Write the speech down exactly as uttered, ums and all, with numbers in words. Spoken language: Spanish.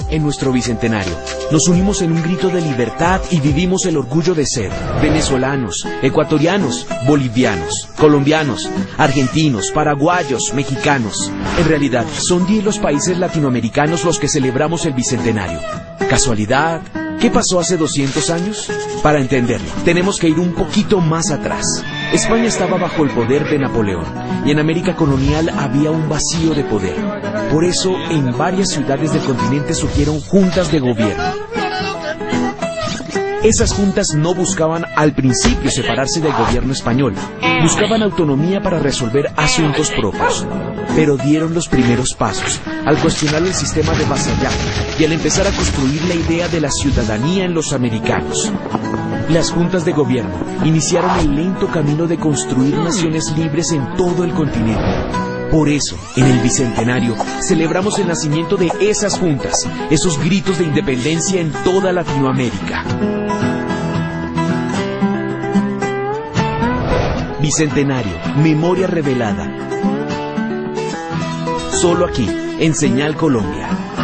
en nuestro bicentenario. Nos unimos en un grito de libertad y vivimos el orgullo de ser venezolanos, ecuatorianos, bolivianos, colombianos, argentinos, paraguayos, mexicanos. En realidad, son diez los países latinoamericanos los que celebramos el bicentenario. ¿Casualidad? ¿Qué pasó hace doscientos años? Para entenderlo, tenemos que ir un poquito más atrás. España estaba bajo el poder de Napoleón y en América colonial había un vacío de poder. Por eso, en varias ciudades del continente surgieron juntas de gobierno. Esas juntas no buscaban al principio separarse del gobierno español, buscaban autonomía para resolver asuntos propios, pero dieron los primeros pasos al cuestionar el sistema de vasallaje y al empezar a construir la idea de la ciudadanía en los americanos. Las juntas de gobierno iniciaron el lento camino de construir naciones libres en todo el continente. Por eso, en el Bicentenario, celebramos el nacimiento de esas juntas, esos gritos de independencia en toda Latinoamérica. Bicentenario, memoria revelada. Solo aquí, en Señal Colombia.